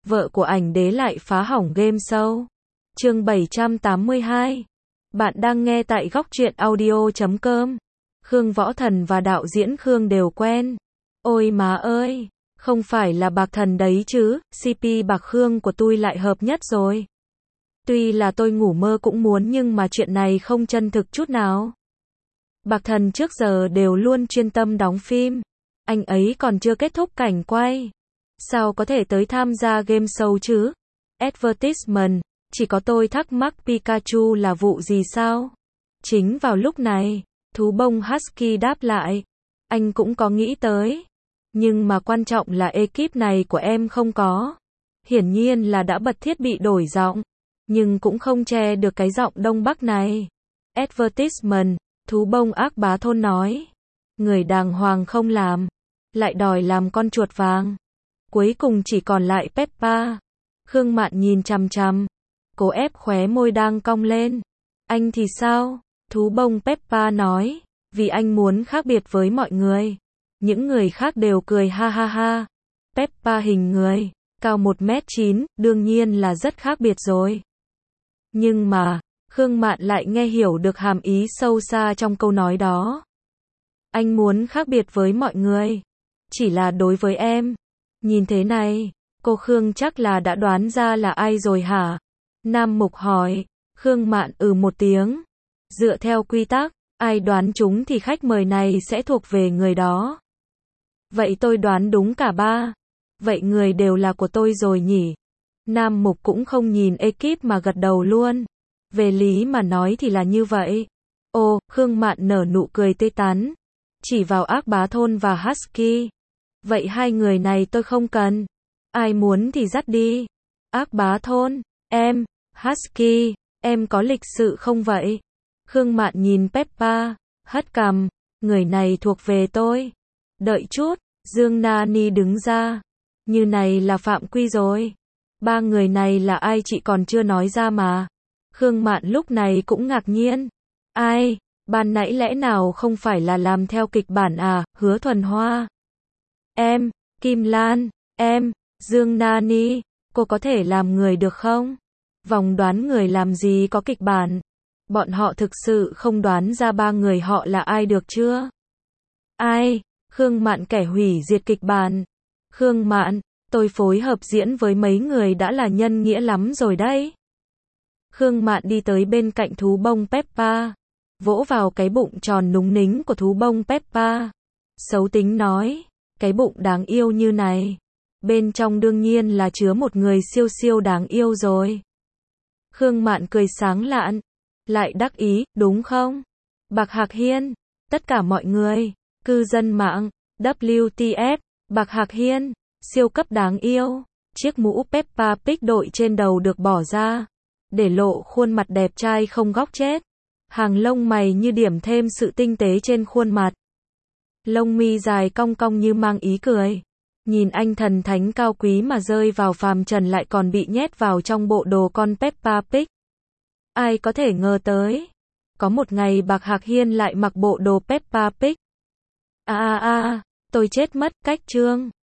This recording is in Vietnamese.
vợ của ảnh đế lại phá hỏng game show. Chương 782. Bạn đang nghe tại góc truyện audio.com. Khương Võ Thần và đạo diễn Khương đều quen. Ôi má ơi, không phải là Bạc Thần đấy chứ, CP Bạc Khương của tôi lại hợp nhất rồi. Tuy là tôi ngủ mơ cũng muốn nhưng mà chuyện này không chân thực chút nào. Bạc Thần trước giờ đều luôn chuyên tâm đóng phim. Anh ấy còn chưa kết thúc cảnh quay. Sao có thể tới tham gia game show chứ? Advertisement, chỉ có tôi thắc mắc Pikachu là vụ gì sao? Chính vào lúc này, thú bông Husky đáp lại. Anh cũng có nghĩ tới. Nhưng mà quan trọng là ekip này của em không có. Hiển nhiên là đã bật thiết bị đổi giọng. Nhưng cũng không che được cái giọng Đông Bắc này. Advertisement, thú bông ác bá thôn nói. Người đàng hoàng không làm. Lại đòi làm con chuột vàng. Cuối cùng chỉ còn lại Peppa. Khương Mạn nhìn chằm chằm. Cố ép khóe môi đang cong lên. Anh thì sao? Thú bông Peppa nói. Vì anh muốn khác biệt với mọi người. Những người khác đều cười ha ha ha. Peppa hình người, cao 1m9, đương nhiên là rất khác biệt rồi. Nhưng mà, Khương Mạn lại nghe hiểu được hàm ý sâu xa trong câu nói đó. Anh muốn khác biệt với mọi người. Chỉ là đối với em. Nhìn thế này, cô Khương chắc là đã đoán ra là ai rồi hả? Nam Mục hỏi. Khương Mạn một tiếng. Dựa theo quy tắc, ai đoán chúng thì khách mời này sẽ thuộc về người đó. Vậy tôi đoán đúng cả ba. Vậy người đều là của tôi rồi nhỉ? Nam Mục cũng không nhìn ekip mà gật đầu luôn. Về lý mà nói thì là như vậy. Ô, Khương Mạn nở nụ cười tươi tắn. Chỉ vào ác bá thôn và Husky. Vậy hai người này tôi không cần. Ai muốn thì dắt đi. Ác bá thôn, em, Husky, em có lịch sự không vậy? Khương Mạn nhìn Peppa, hất cằm. Người này thuộc về tôi. Đợi chút, Dương Nani đứng ra. Như này là phạm quy rồi. Ba người này là ai chị còn chưa nói ra mà. Khương Mạn lúc này cũng ngạc nhiên. Ai, ban nãy lẽ nào không phải là làm theo kịch bản à, Hứa Thuần Hoa. Em, Kim Lan, em, Dương Nani, cô có thể làm người được không? Vòng đoán người làm gì có kịch bản. Bọn họ thực sự không đoán ra ba người họ là ai được chưa? Ai? Khương Mạn kẻ hủy diệt kịch bản. Khương Mạn, tôi phối hợp diễn với mấy người đã là nhân nghĩa lắm rồi đấy. Khương Mạn đi tới bên cạnh thú bông Peppa. Vỗ vào cái bụng tròn núng nính của thú bông Peppa. Xấu tính nói. Cái bụng đáng yêu như này. Bên trong đương nhiên là chứa một người siêu siêu đáng yêu rồi. Khương Mạn cười sáng lạn. Lại đắc ý, đúng không? Bạc Hạc Hiên. Tất cả mọi người. Cư dân mạng. WTF. Bạc Hạc Hiên. Siêu cấp đáng yêu. Chiếc mũ Peppa Pig đội trên đầu được bỏ ra. Để lộ khuôn mặt đẹp trai không góc chết. Hàng lông mày như điểm thêm sự tinh tế trên khuôn mặt. Lông mi dài cong cong như mang ý cười. Nhìn anh thần thánh cao quý mà rơi vào phàm trần lại còn bị nhét vào trong bộ đồ con Peppa Pig. Ai có thể ngờ tới. Có một ngày Bạc Hạc Hiên lại mặc bộ đồ Peppa Pig. Tôi chết mất, cách chương.